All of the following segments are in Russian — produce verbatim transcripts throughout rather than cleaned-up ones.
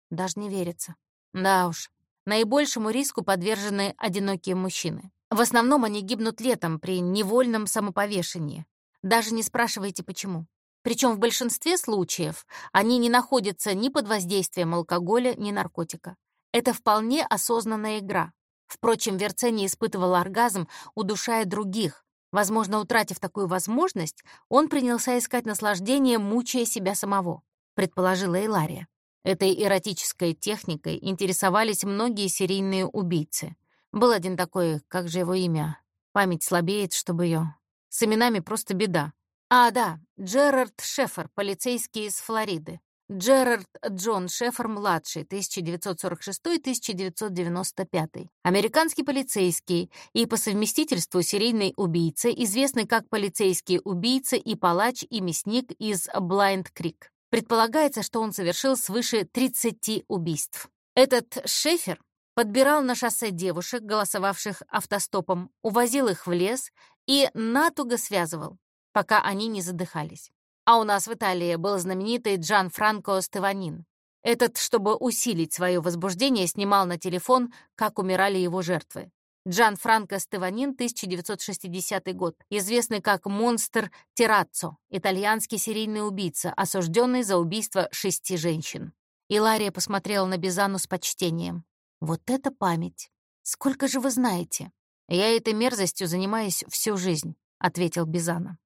Даже не верится. Да уж, наибольшему риску подвержены одинокие мужчины. В основном они гибнут летом при невольном самоповешении. Даже не спрашивайте, почему. Причем в большинстве случаев они не находятся ни под воздействием алкоголя, ни наркотика. Это вполне осознанная игра. Впрочем, Верцени испытывал оргазм, удушая других. Возможно, утратив такую возможность, он принялся искать наслаждение, мучая себя самого, предположила Илария. Этой эротической техникой интересовались многие серийные убийцы. Был один такой, как же его имя? Память слабеет, чтобы ее. С именами просто беда. А, да, Джерард Шефер, полицейский из Флориды. Джерард Джон Шефер-младший, тысяча девятьсот сорок шестой — тысяча девятьсот девяносто пятый. Американский полицейский и по совместительству серийный убийца, известный как полицейский убийца и палач и мясник из Блайнд-Крик. Предполагается, что он совершил свыше тридцати убийств. Этот Шефер подбирал на шоссе девушек, голосовавших автостопом, увозил их в лес и натуго связывал, пока они не задыхались. А у нас в Италии был знаменитый Джан Франко Стеванин. Этот, чтобы усилить свое возбуждение, снимал на телефон, как умирали его жертвы. Джан Франко Стеванин, тысяча девятьсот шестидесятый год, известный как монстр Терраццо, итальянский серийный убийца, осужденный за убийство шести женщин. Илария посмотрела на Бизану с почтением. «Вот это память! Сколько же вы знаете?» «Я этой мерзостью занимаюсь всю жизнь», — ответил Бизана.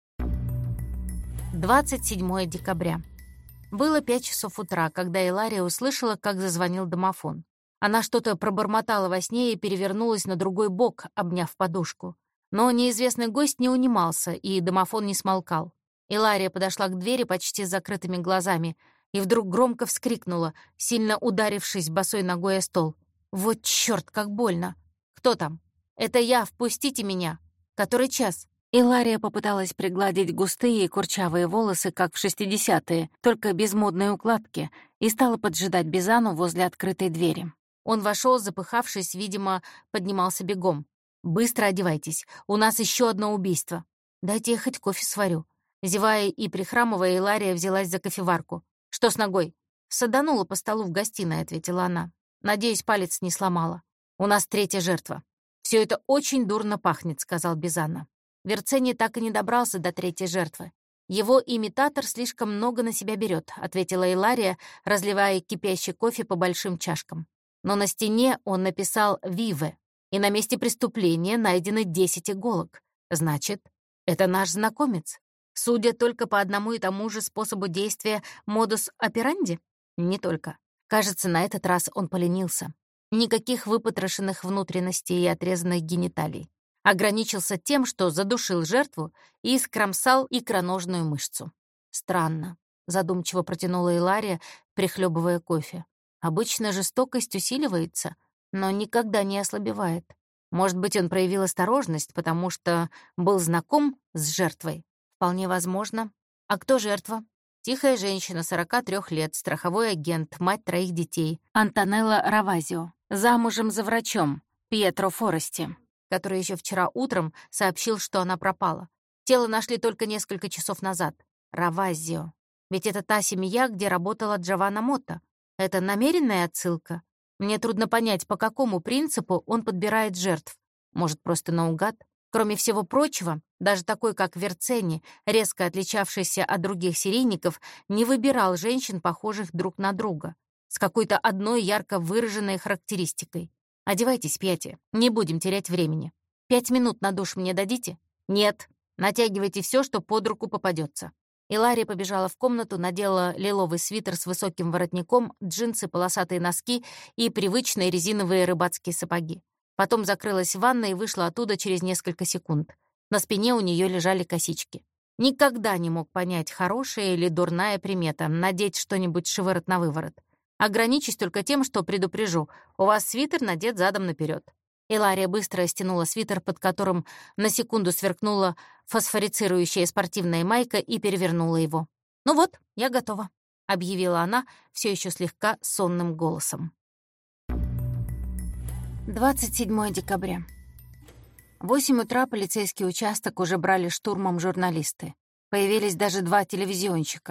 двадцать седьмое декабря. Было пять часов утра, когда Илария услышала, как зазвонил домофон. Она что-то пробормотала во сне и перевернулась на другой бок, обняв подушку. Но неизвестный гость не унимался, и домофон не смолкал. Илария подошла к двери почти с закрытыми глазами и вдруг громко вскрикнула, сильно ударившись босой ногой о стол. «Вот чёрт, как больно! Кто там? Это я, впустите меня! Который час?» Илария попыталась пригладить густые и курчавые волосы, как в шестидесятые, только без модной укладки, и стала поджидать Бизану возле открытой двери. Он вошел, запыхавшись, видимо, поднимался бегом. «Быстро одевайтесь, у нас еще одно убийство. Дайте я хоть кофе сварю». Зевая и прихрамывая, Илария взялась за кофеварку. «Что с ногой?» «Саданула по столу в гостиной», — ответила она. «Надеюсь, палец не сломала. У нас третья жертва». «Все это очень дурно пахнет», — сказал Бизана. Верцени так и не добрался до третьей жертвы. «Его имитатор слишком много на себя берет», — ответила Илария, разливая кипящий кофе по большим чашкам. Но на стене он написал «Виве», и на месте преступления найдены десять иголок. Значит, это наш знакомец. Судя только по одному и тому же способу действия модус операнди? Не только. Кажется, на этот раз он поленился. Никаких выпотрошенных внутренностей и отрезанных гениталий. Ограничился тем, что задушил жертву и скромсал икроножную мышцу. «Странно», — задумчиво протянула Илария, прихлебывая кофе. «Обычно жестокость усиливается, но никогда не ослабевает. Может быть, он проявил осторожность, потому что был знаком с жертвой? Вполне возможно. А кто жертва?» Тихая женщина, сорока трёх лет, страховой агент, мать троих детей. Антонелла Равазио. Замужем за врачом, Пьетро Форести, который еще вчера утром сообщил, что она пропала. Тело нашли только несколько часов назад. Равазио. Ведь это та семья, где работала Джованна Мотта. Это намеренная отсылка? Мне трудно понять, по какому принципу он подбирает жертв. Может, просто наугад? Кроме всего прочего, даже такой, как Верцени, резко отличавшийся от других серийников, не выбирал женщин, похожих друг на друга, с какой-то одной ярко выраженной характеристикой. «Одевайтесь, Пьяти, не будем терять времени. Пять минут на душ мне дадите?» «Нет. Натягивайте все, что под руку попадется». Илария побежала в комнату, надела лиловый свитер с высоким воротником, джинсы, полосатые носки и привычные резиновые рыбацкие сапоги. Потом закрылась в ванной и вышла оттуда через несколько секунд. На спине у нее лежали косички. Никогда не мог понять, хорошая или дурная примета — надеть что-нибудь шиворот на выворот. Ограничусь только тем, что предупрежу. У вас свитер надет задом наперед. Илария быстро стянула свитер, под которым на секунду сверкнула фосфорицирующая спортивная майка, и перевернула его. «Ну вот, я готова», — объявила она все еще слегка сонным голосом. двадцать седьмое декабря. В восемь утра полицейский участок уже брали штурмом журналисты. Появились даже два телевизионщика.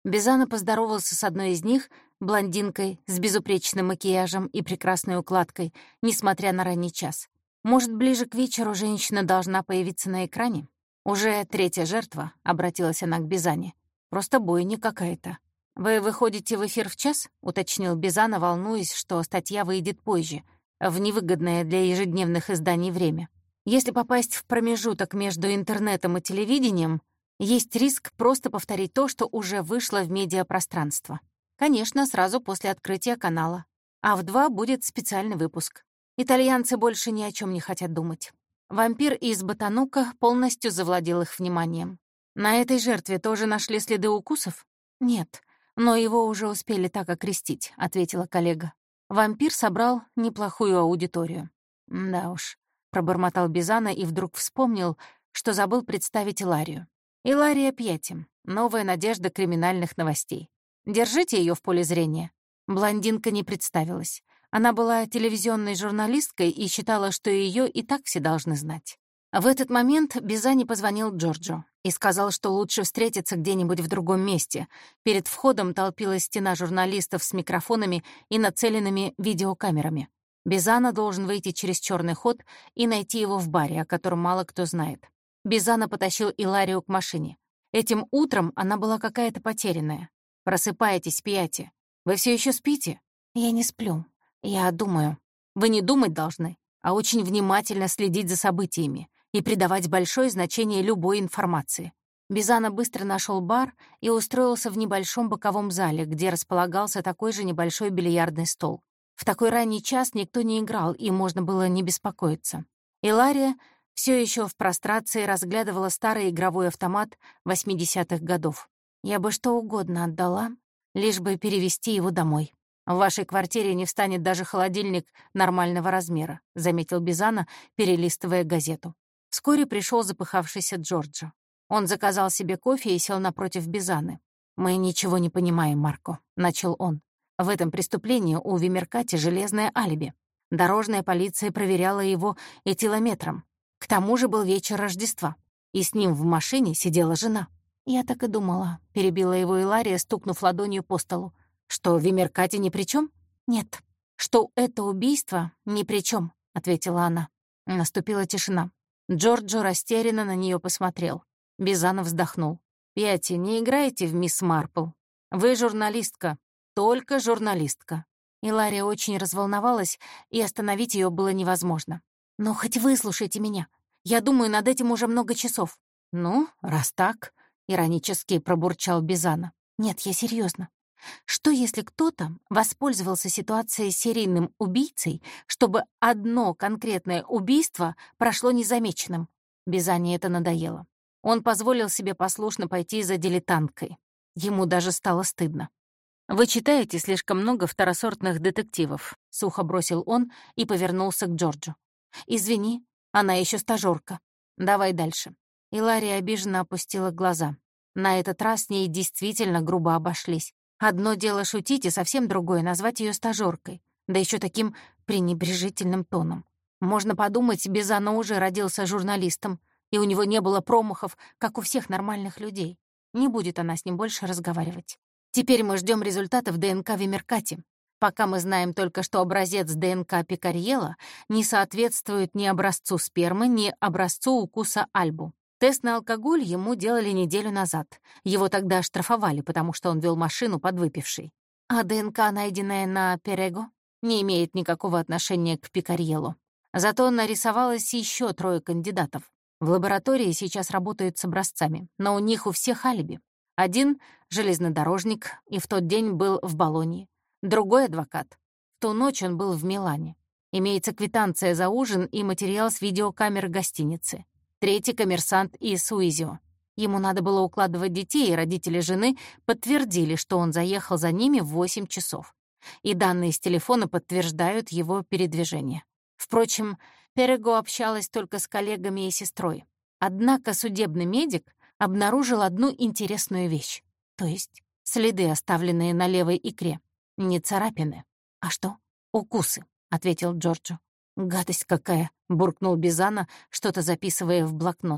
Бизана поздоровался с одной из них, блондинкой с безупречным макияжем и прекрасной укладкой, несмотря на ранний час. Может, ближе к вечеру женщина должна появиться на экране? «Уже третья жертва», — обратилась она к Бизане. «Просто бойня какая-то». «Вы выходите в эфир в час?» — уточнил Бизана, волнуясь, что статья выйдет позже, в невыгодное для ежедневных изданий время. Если попасть в промежуток между интернетом и телевидением, есть риск просто повторить то, что уже вышло в медиапространство. Конечно, сразу после открытия канала. А в два будет специальный выпуск. Итальянцы больше ни о чем не хотят думать. Вампир из Ботанука полностью завладел их вниманием. На этой жертве тоже нашли следы укусов? Нет, но его уже успели так окрестить, ответила коллега. Вампир собрал неплохую аудиторию. Да уж, пробормотал Бизана и вдруг вспомнил, что забыл представить Иларию. Илария Пьяти, новая надежда криминальных новостей. Держите ее в поле зрения. Блондинка не представилась. Она была телевизионной журналисткой и считала, что ее и так все должны знать. В этот момент Бизани позвонил Джорджо и сказал, что лучше встретиться где-нибудь в другом месте. Перед входом толпилась стена журналистов с микрофонами и нацеленными видеокамерами. Бизана должен выйти через черный ход и найти его в баре, о котором мало кто знает. Бизана потащил Иларию к машине. Этим утром она была какая-то потерянная. «Просыпайтесь, Пьяти. Вы все еще спите?» «Я не сплю. Я думаю». «Вы не думать должны, а очень внимательно следить за событиями и придавать большое значение любой информации». Бизана быстро нашел бар и устроился в небольшом боковом зале, где располагался такой же небольшой бильярдный стол. В такой ранний час никто не играл, и можно было не беспокоиться. Илария все еще в прострации разглядывала старый игровой автомат восьмидесятых годов. «Я бы что угодно отдала, лишь бы перевести его домой. В вашей квартире не встанет даже холодильник нормального размера», — заметил Бизана, перелистывая газету. Вскоре пришел запыхавшийся Джорджо. Он заказал себе кофе и сел напротив Бизаны. «Мы ничего не понимаем, Марко», — начал он. «В этом преступлении у Вимеркати железное алиби. Дорожная полиция проверяла его этилометром. К тому же был вечер Рождества, и с ним в машине сидела жена». «Я так и думала», — перебила его Илария, стукнув ладонью по столу. «Что, Вимеркати ни при чем? «Нет, что это убийство ни при чем, ответила она. Наступила тишина. Джорджо растерянно на нее посмотрел. Бизана вздохнул. «Пьяти, не играйте в мисс Марпл. Вы журналистка, только журналистка». Илария очень разволновалась, и остановить ее было невозможно. «Но хоть выслушайте меня. Я думаю над этим уже много часов». «Ну, раз так», — иронически пробурчал Бизана. «Нет, я серьезно. Что если кто-то воспользовался ситуацией с серийным убийцей, чтобы одно конкретное убийство прошло незамеченным?» Бизане это надоело. Он позволил себе послушно пойти за дилетанткой. Ему даже стало стыдно. «Вы читаете слишком много второсортных детективов», — сухо бросил он и повернулся к Джорджу. «Извини, она еще стажёрка. Давай дальше». Илария обиженно опустила глаза. На этот раз с ней действительно грубо обошлись. Одно дело шутить, и совсем другое — назвать ее стажёркой, да еще таким пренебрежительным тоном. Можно подумать, Бизана уже родился журналистом, и у него не было промахов, как у всех нормальных людей. Не будет она с ним больше разговаривать. Теперь мы ждем результатов ДНК Вимеркати. Пока мы знаем только, что образец ДНК Пикарьелла не соответствует ни образцу спермы, ни образцу укуса Альбу. Тест на алкоголь ему делали неделю назад. Его тогда оштрафовали, потому что он вел машину подвыпивший. А ДНК, найденная на Перего, не имеет никакого отношения к Пикарьеллу. Зато нарисовалось еще трое кандидатов. В лаборатории сейчас работают с образцами, но у них у всех алиби. Один — железнодорожник, и в тот день был в Болонье. Другой — адвокат. В ту ночь он был в Милане. Имеется квитанция за ужин и материал с видеокамеры гостиницы. Третий — коммерсант из Суизио. Ему надо было укладывать детей, и родители жены подтвердили, что он заехал за ними в восемь часов. И данные с телефона подтверждают его передвижение. Впрочем, Перего общалась только с коллегами и сестрой. Однако судебный медик обнаружил одну интересную вещь. То есть следы, оставленные на левой икре. Не царапины. «А что?» «Укусы», — ответил Джорджо. «Гадость какая!» — буркнул Бизана, что-то записывая в блокнот.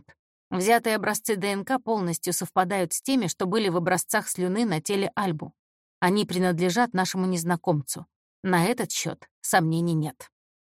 Взятые образцы ДНК полностью совпадают с теми, что были в образцах слюны на теле Альбу. Они принадлежат нашему незнакомцу. На этот счет сомнений нет.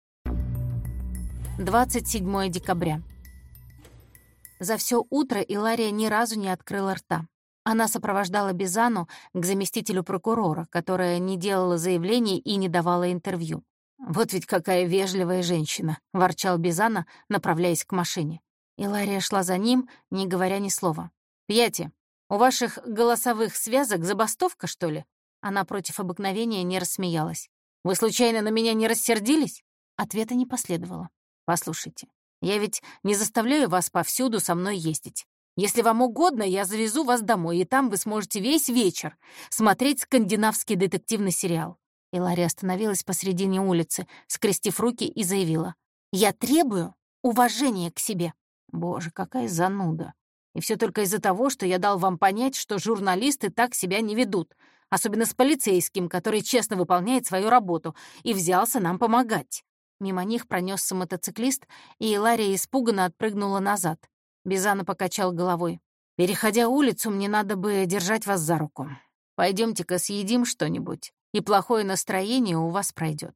двадцать седьмое декабря. За все утро Илария ни разу не открыла рта. Она сопровождала Бизану к заместителю прокурора, которая не делала заявлений и не давала интервью. «Вот ведь какая вежливая женщина», — ворчал Бизана, направляясь к машине. Илария шла за ним, не говоря ни слова. «Пьяти, у ваших голосовых связок забастовка, что ли?» Она против обыкновения не рассмеялась. «Вы случайно на меня не рассердились?» Ответа не последовало. «Послушайте, я ведь не заставляю вас повсюду со мной ездить. Если вам угодно, я завезу вас домой, и там вы сможете весь вечер смотреть скандинавский детективный сериал». Илария остановилась посредине улицы, скрестив руки, и заявила: «Я требую уважения к себе». Боже, какая зануда. И все только из-за того, что я дал вам понять, что журналисты так себя не ведут, особенно с полицейским, который честно выполняет свою работу и взялся нам помогать. Мимо них пронесся мотоциклист, и Илария испуганно отпрыгнула назад. Бизана покачал головой. «Переходя улицу, мне надо бы держать вас за руку. Пойдемте-ка съедим что-нибудь, и плохое настроение у вас пройдет.